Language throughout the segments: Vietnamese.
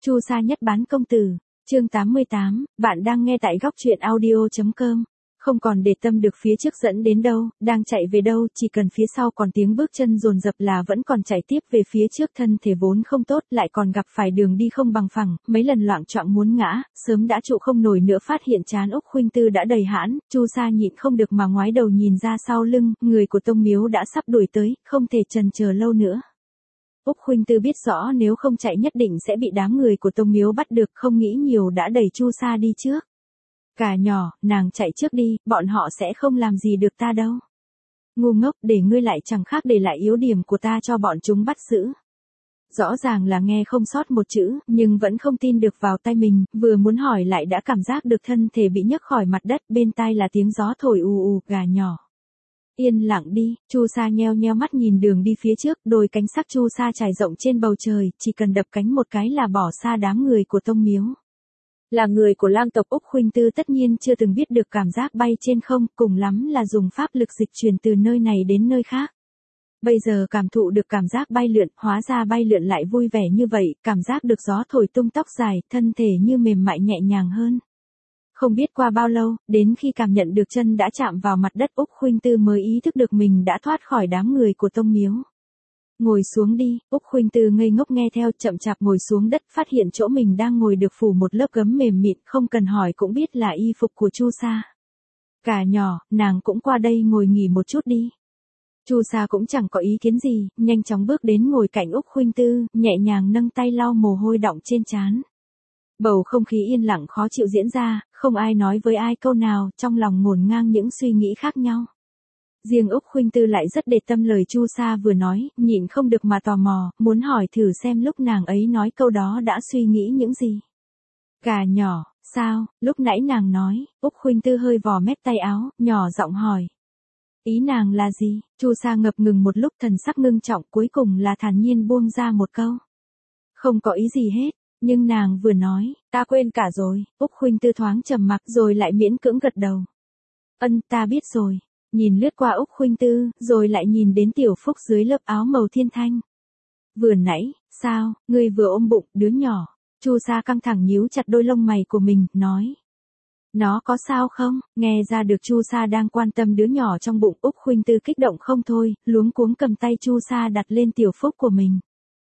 Chu Sa nhất bán công tử, chương 88, bạn đang nghe tại góc truyện audio.com. Không còn để tâm được phía trước dẫn đến đâu, đang chạy về đâu, chỉ cần phía sau còn tiếng bước chân dồn dập là vẫn còn chạy tiếp về phía trước, thân thể vốn không tốt, lại còn gặp phải đường đi không bằng phẳng, mấy lần loạng choạng muốn ngã, sớm đã trụ không nổi nữa. Phát hiện trán Úc Khuynh Tư đã đầy hãn, Chu Sa nhịn không được mà ngoái đầu nhìn ra sau lưng, người của Tông Miếu đã sắp đuổi tới, không thể chần chờ lâu nữa. Úc Khuynh Tư biết rõ nếu không chạy nhất định sẽ bị đám người của Tông Miếu bắt được, không nghĩ nhiều đã đẩy Chu Sa đi trước. Cả nhỏ, nàng chạy trước đi, bọn họ sẽ không làm gì được ta đâu. Ngu ngốc, để ngươi lại chẳng khác để lại yếu điểm của ta cho bọn chúng bắt giữ. Rõ ràng là nghe không sót một chữ, nhưng vẫn không tin được vào tai mình, vừa muốn hỏi lại đã cảm giác được thân thể bị nhấc khỏi mặt đất, bên tai là tiếng gió thổi ù ù. Gà nhỏ, yên lặng đi. Chu Sa nheo nheo mắt nhìn đường đi phía trước, đôi cánh sắc Chu Sa trải rộng trên bầu trời, chỉ cần đập cánh một cái là bỏ xa đám người của Tông Miếu. Là người của lang tộc, Úc Khuynh Tư tất nhiên chưa từng biết được cảm giác bay trên không, cùng lắm là dùng pháp lực dịch chuyển từ nơi này đến nơi khác. Bây giờ cảm thụ được cảm giác bay lượn, hóa ra bay lượn lại vui vẻ như vậy, cảm giác được gió thổi tung tóc dài, thân thể như mềm mại nhẹ nhàng hơn. Không biết qua bao lâu, đến khi cảm nhận được chân đã chạm vào mặt đất, Úc Khuynh Tư mới ý thức được mình đã thoát khỏi đám người của Tông Miếu. Ngồi xuống đi. Úc Khuynh Tư ngây ngốc nghe theo, chậm chạp ngồi xuống đất, phát hiện chỗ mình đang ngồi được phủ một lớp gấm mềm mịn, không cần hỏi cũng biết là y phục của Chu Sa. Cả nhỏ, nàng cũng qua đây ngồi nghỉ một chút đi. Chu Sa cũng chẳng có ý kiến gì, nhanh chóng bước đến ngồi cạnh Úc Khuynh Tư, nhẹ nhàng nâng tay lau mồ hôi đọng trên trán. Bầu không khí yên lặng khó chịu diễn ra, không ai nói với ai câu nào, trong lòng ngổn ngang những suy nghĩ khác nhau. Riêng Úc Khuynh Tư lại rất để tâm lời Chu Sa vừa nói, nhịn không được mà tò mò, muốn hỏi thử xem lúc nàng ấy nói câu đó đã suy nghĩ những gì. Cả nhỏ, sao, lúc nãy nàng nói. Úc Khuynh Tư hơi vò mép tay áo, nhỏ giọng hỏi. Ý nàng là gì? Chu Sa ngập ngừng một lúc, thần sắc ngưng trọng, cuối cùng là thản nhiên buông ra một câu. Không có ý gì hết, nhưng nàng vừa nói, ta quên cả rồi. Úc Khuynh Tư thoáng trầm mặc rồi lại miễn cưỡng gật đầu. Ta biết rồi. Nhìn lướt qua Úc Khuynh Tư, rồi lại nhìn đến Tiểu Phúc dưới lớp áo màu thiên thanh. Vừa nãy, sao, ngươi vừa ôm bụng, đứa nhỏ. Chu Sa căng thẳng nhíu chặt đôi lông mày của mình, nói. Nó có sao không? Nghe ra được Chu Sa đang quan tâm đứa nhỏ trong bụng, Úc Khuynh Tư kích động không thôi, luống cuống cầm tay Chu Sa đặt lên Tiểu Phúc của mình.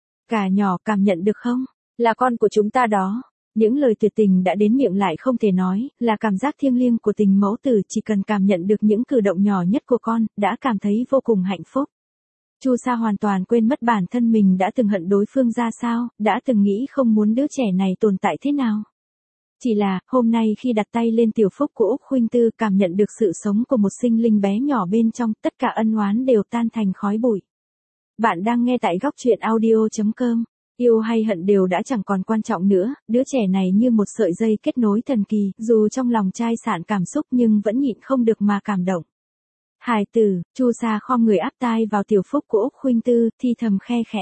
Cả nhỏ, cảm nhận được không? Là con của chúng ta đó. Những lời tuyệt tình đã đến miệng lại không thể nói, là cảm giác thiêng liêng của tình mẫu tử, chỉ cần cảm nhận được những cử động nhỏ nhất của con, đã cảm thấy vô cùng hạnh phúc. Chu Sa hoàn toàn quên mất bản thân mình đã từng hận đối phương ra sao, đã từng nghĩ không muốn đứa trẻ này tồn tại thế nào. Chỉ là, hôm nay khi đặt tay lên Tiểu Phúc của Úc Khuynh Tư, cảm nhận được sự sống của một sinh linh bé nhỏ bên trong, tất cả ân oán đều tan thành khói bụi. Bạn đang nghe tại góc truyện audio.com. Yêu hay hận đều đã chẳng còn quan trọng nữa, đứa trẻ này như một sợi dây kết nối thần kỳ, dù trong lòng chai sạn cảm xúc nhưng vẫn nhịn không được mà cảm động. Hài tử. Chu Sa khom người áp tai vào Tiểu Phúc của Úc Khuynh Tư, thi thầm khe khẽ.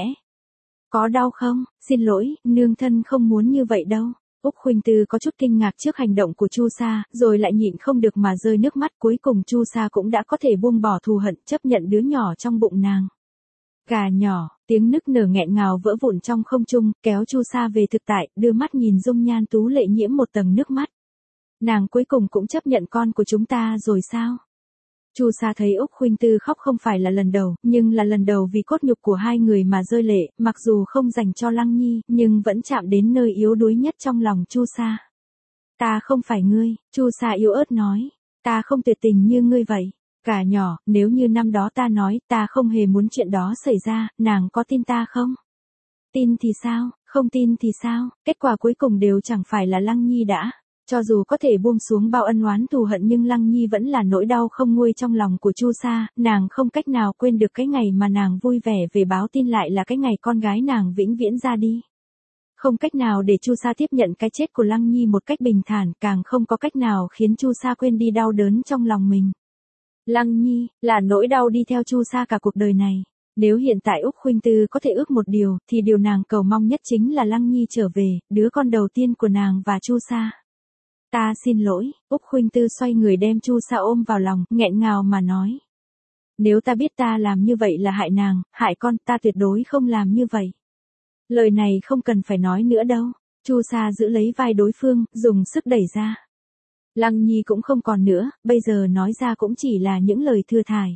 Có đau không? Xin lỗi, nương thân không muốn như vậy đâu. Úc Khuynh Tư có chút kinh ngạc trước hành động của Chu Sa, rồi lại nhịn không được mà rơi nước mắt, cuối cùng Chu Sa cũng đã có thể buông bỏ thù hận, chấp nhận đứa nhỏ trong bụng nàng. Gà nhỏ, tiếng nức nở nghẹn ngào vỡ vụn trong không trung, kéo Chu Sa về thực tại, đưa mắt nhìn dung nhan tú lệ nhiễm một tầng nước mắt. Nàng cuối cùng cũng chấp nhận con của chúng ta rồi sao? Chu Sa thấy Úc Khuynh Tư khóc không phải là lần đầu, nhưng là lần đầu vì cốt nhục của hai người mà rơi lệ, mặc dù không dành cho Lăng Nhi, nhưng vẫn chạm đến nơi yếu đuối nhất trong lòng Chu Sa. Ta không phải ngươi. Chu Sa yếu ớt nói. Ta không tuyệt tình như ngươi vậy. Cả nhỏ, nếu như năm đó ta nói, ta không hề muốn chuyện đó xảy ra, nàng có tin ta không? Tin thì sao, không tin thì sao, kết quả cuối cùng đều chẳng phải là Lăng Nhi đã. Cho dù có thể buông xuống bao ân oán thù hận nhưng Lăng Nhi vẫn là nỗi đau không nguôi trong lòng của Chu Sa, nàng không cách nào quên được cái ngày mà nàng vui vẻ về báo tin lại là cái ngày con gái nàng vĩnh viễn ra đi. Không cách nào để Chu Sa tiếp nhận cái chết của Lăng Nhi một cách bình thản, càng không có cách nào khiến Chu Sa quên đi đau đớn trong lòng mình. Lăng Nhi, là nỗi đau đi theo Chu Sa cả cuộc đời này. Nếu hiện tại Úc Khuynh Tư có thể ước một điều, thì điều nàng cầu mong nhất chính là Lăng Nhi trở về, đứa con đầu tiên của nàng và Chu Sa. Ta xin lỗi. Úc Khuynh Tư xoay người đem Chu Sa ôm vào lòng, nghẹn ngào mà nói. Nếu ta biết ta làm như vậy là hại nàng, hại con, ta tuyệt đối không làm như vậy. Lời này không cần phải nói nữa đâu. Chu Sa giữ lấy vai đối phương, dùng sức đẩy ra. Lăng Nhi cũng không còn nữa, bây giờ nói ra cũng chỉ là những lời thừa thải.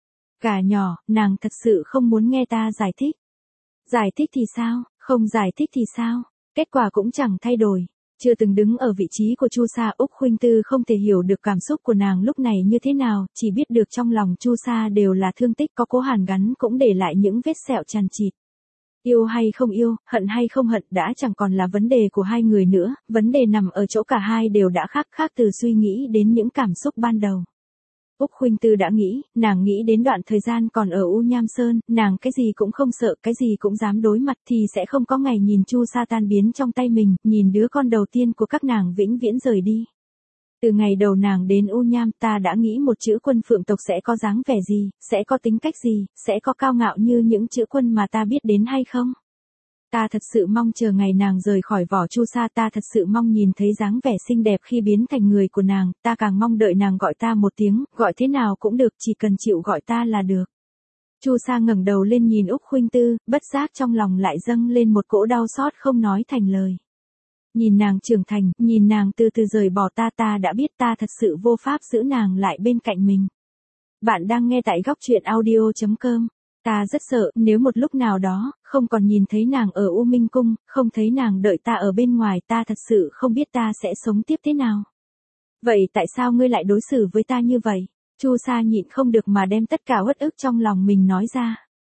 Cả nhỏ, nàng thật sự không muốn nghe ta giải thích. Giải thích thì sao, không giải thích thì sao, kết quả cũng chẳng thay đổi. Chưa từng đứng ở vị trí của Chu Sa, Úc Khuynh Tư không thể hiểu được cảm xúc của nàng lúc này như thế nào, chỉ biết được trong lòng Chu Sa đều là thương tích, có cố hàn gắn cũng để lại những vết sẹo chằng chịt. Yêu hay không yêu, hận hay không hận đã chẳng còn là vấn đề của hai người nữa, vấn đề nằm ở chỗ cả hai đều đã khác từ suy nghĩ đến những cảm xúc ban đầu. Úc Khuynh Tư đã nghĩ, nàng nghĩ đến đoạn thời gian còn ở U Nham Sơn, nàng cái gì cũng không sợ, cái gì cũng dám đối mặt thì sẽ không có ngày nhìn Chu Sa tan biến trong tay mình, nhìn đứa con đầu tiên của các nàng vĩnh viễn rời đi. Từ ngày đầu nàng đến U Nham ta đã nghĩ một chữ quân phượng tộc sẽ có dáng vẻ gì, sẽ có tính cách gì, sẽ có cao ngạo như những chữ quân mà ta biết đến hay không. Ta thật sự mong chờ ngày nàng rời khỏi vỏ Chu Sa, ta thật sự mong nhìn thấy dáng vẻ xinh đẹp khi biến thành người của nàng, ta càng mong đợi nàng gọi ta một tiếng, gọi thế nào cũng được, chỉ cần chịu gọi ta là được. Chu Sa ngẩng đầu lên nhìn Úc Khuynh Tư, bất giác trong lòng lại dâng lên một cỗ đau xót không nói thành lời. Nhìn nàng trưởng thành, nhìn nàng từ từ rời bỏ ta, ta đã biết ta thật sự vô pháp giữ nàng lại bên cạnh mình. Bạn đang nghe tại góc truyện audio.com. Ta rất sợ, nếu một lúc nào đó, không còn nhìn thấy nàng ở U Minh Cung, không thấy nàng đợi ta ở bên ngoài, ta thật sự không biết ta sẽ sống tiếp thế nào. Vậy tại sao ngươi lại đối xử với ta như vậy? Chu Sa nhịn không được mà đem tất cả uất ức trong lòng mình nói ra.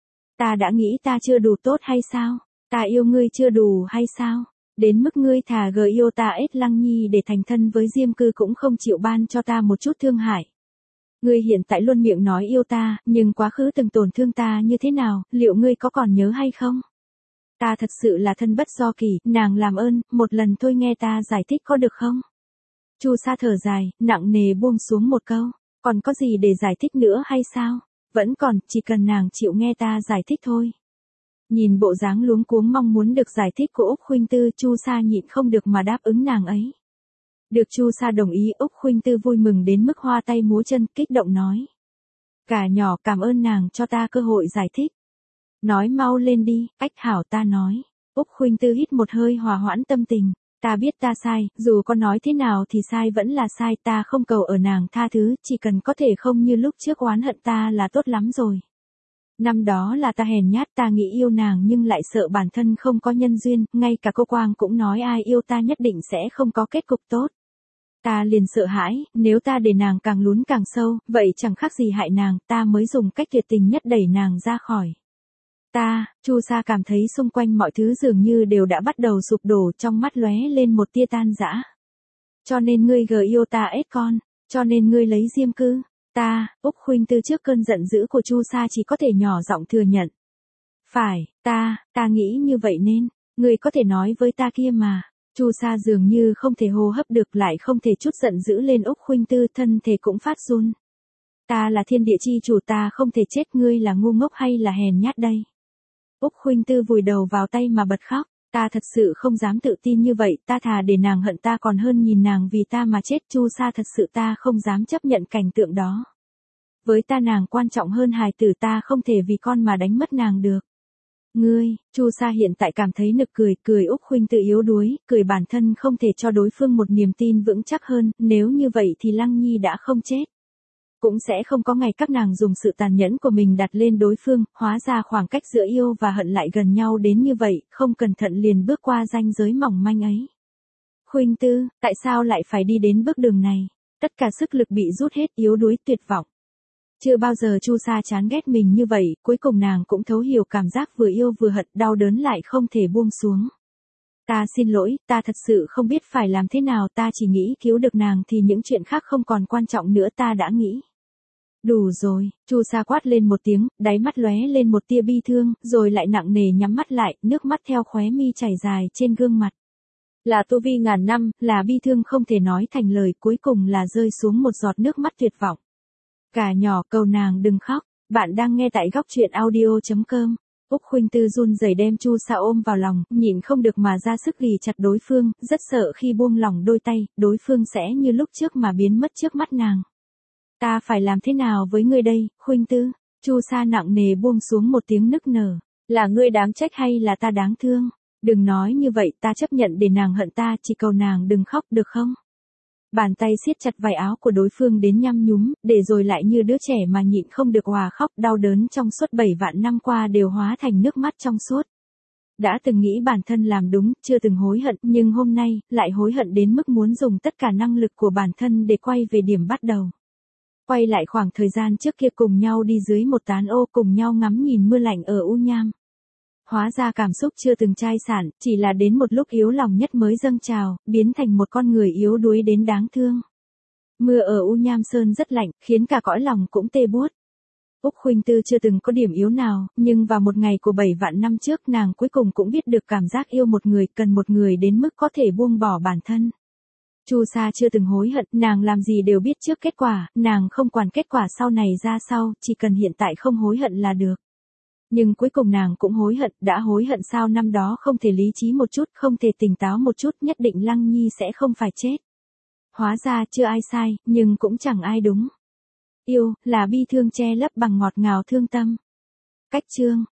Ta đã nghĩ ta chưa đủ tốt hay sao? Ta yêu ngươi chưa đủ hay sao? Đến mức ngươi thà gờ yêu ta ết Lăng Nhi để thành thân với Diêm Cư cũng không chịu ban cho ta một chút thương hại. Ngươi hiện tại luôn miệng nói yêu ta, nhưng quá khứ từng tổn thương ta như thế nào, liệu ngươi có còn nhớ hay không? Ta thật sự là thân bất do kỳ, nàng làm ơn, một lần thôi nghe ta giải thích có được không? Chu Sa thở dài, nặng nề buông xuống một câu, còn có gì để giải thích nữa hay sao? Vẫn còn, chỉ cần nàng chịu nghe ta giải thích thôi. Nhìn bộ dáng luống cuống mong muốn được giải thích của Úc Khuynh Tư, Chu Sa nhịn không được mà đáp ứng nàng ấy. Được Chu Sa đồng ý, Úc Khuynh Tư vui mừng đến mức hoa tay múa chân, kích động nói. Cả nhỏ cảm ơn nàng cho ta cơ hội giải thích. Nói mau lên đi, ách hảo ta nói. Úc Khuynh Tư hít một hơi hòa hoãn tâm tình. Ta biết ta sai, dù có nói thế nào thì sai vẫn là sai, ta không cầu ở nàng tha thứ, chỉ cần có thể không như lúc trước oán hận ta là tốt lắm rồi. Năm đó là ta hèn nhát, ta nghĩ yêu nàng nhưng lại sợ bản thân không có nhân duyên, ngay cả cô Quang cũng nói ai yêu ta nhất định sẽ không có kết cục tốt. Ta liền sợ hãi, nếu ta để nàng càng lún càng sâu, vậy chẳng khác gì hại nàng, ta mới dùng cách tuyệt tình nhất đẩy nàng ra khỏi. Chu Sa cảm thấy xung quanh mọi thứ dường như đều đã bắt đầu sụp đổ, trong mắt lóe lên một tia tan rã. Cho nên ngươi gờ yêu ta ết con, cho nên ngươi lấy Diêm Cư. Úc Khuynh Tư trước cơn giận dữ của Chu Sa chỉ có thể nhỏ giọng thừa nhận. Phải, ta nghĩ như vậy nên, ngươi có thể nói với ta kia mà. Chu Sa dường như không thể hô hấp được, lại không thể chút giận dữ lên Úc Khuynh Tư, thân thể cũng phát run. Ta là thiên địa chi chủ, ta không thể chết, ngươi là ngu ngốc hay là hèn nhát đây? Úc Khuynh Tư vùi đầu vào tay mà bật khóc. Ta thật sự không dám tự tin như vậy, ta thà để nàng hận ta còn hơn nhìn nàng vì ta mà chết. Chu Sa thật sự ta không dám chấp nhận cảnh tượng đó. Với ta nàng quan trọng hơn hài tử, ta không thể vì con mà đánh mất nàng được. Ngươi, Chu Sa hiện tại cảm thấy nực cười Úc Khuynh Tư yếu đuối, cười bản thân không thể cho đối phương một niềm tin vững chắc hơn, nếu như vậy thì Lăng Nhi đã không chết. Cũng sẽ không có ngày các nàng dùng sự tàn nhẫn của mình đặt lên đối phương, hóa ra khoảng cách giữa yêu và hận lại gần nhau đến như vậy, không cẩn thận liền bước qua ranh giới mỏng manh ấy. Khuynh Tư, tại sao lại phải đi đến bước đường này? Tất cả sức lực bị rút hết, yếu đuối tuyệt vọng. Chưa bao giờ Chu Sa chán ghét mình như vậy, cuối cùng nàng cũng thấu hiểu cảm giác vừa yêu vừa hận, đau đớn lại không thể buông xuống. Ta xin lỗi, ta thật sự không biết phải làm thế nào, ta chỉ nghĩ cứu được nàng thì những chuyện khác không còn quan trọng nữa, ta đã nghĩ. Đủ rồi, Chu Sa quát lên một tiếng, đáy mắt lóe lên một tia bi thương, rồi lại nặng nề nhắm mắt lại, nước mắt theo khóe mi chảy dài trên gương mặt. Là tu vi ngàn năm, là bi thương không thể nói thành lời, cuối cùng là rơi xuống một giọt nước mắt tuyệt vọng. Cả nhỏ, cầu nàng đừng khóc. Bạn đang nghe tại góc truyện audio.com. Úc Khuynh Tư run rẩy đem Chu Sa ôm vào lòng, nhịn không được mà ra sức ghì chặt đối phương, rất sợ khi buông lỏng đôi tay, đối phương sẽ như lúc trước mà biến mất trước mắt nàng. Ta phải làm thế nào với ngươi đây, Khuynh Tư? Chu Sa nặng nề buông xuống một tiếng nức nở. Là ngươi đáng trách hay là ta đáng thương? Đừng nói như vậy, ta chấp nhận để nàng hận ta, chỉ cầu nàng đừng khóc được không? Bàn tay siết chặt vải áo của đối phương đến nhăm nhúm, để rồi lại như đứa trẻ mà nhịn không được òa khóc, đau đớn trong suốt 7 vạn năm qua đều hóa thành nước mắt trong suốt. Đã từng nghĩ bản thân làm đúng, chưa từng hối hận, nhưng hôm nay, lại hối hận đến mức muốn dùng tất cả năng lực của bản thân để quay về điểm bắt đầu. Quay lại khoảng thời gian trước kia cùng nhau đi dưới một tán ô, cùng nhau ngắm nhìn mưa lạnh ở U Nham. Hóa ra cảm xúc chưa từng chai sạn, chỉ là đến một lúc yếu lòng nhất mới dâng trào, biến thành một con người yếu đuối đến đáng thương. Mưa ở U Nham Sơn rất lạnh, khiến cả cõi lòng cũng tê buốt. Úc Khuynh Tư chưa từng có điểm yếu nào, nhưng vào một ngày của 7 vạn năm trước nàng cuối cùng cũng biết được cảm giác yêu một người, cần một người đến mức có thể buông bỏ bản thân. Chu Sa chưa từng hối hận, nàng làm gì đều biết trước kết quả, nàng không quản kết quả sau này ra sao, chỉ cần hiện tại không hối hận là được. Nhưng cuối cùng nàng cũng hối hận, đã hối hận sao năm đó không thể lý trí một chút, không thể tỉnh táo một chút, nhất định Lăng Nhi sẽ không phải chết. Hóa ra chưa ai sai, nhưng cũng chẳng ai đúng. Yêu, là bi thương che lấp bằng ngọt ngào thương tâm. Cách chương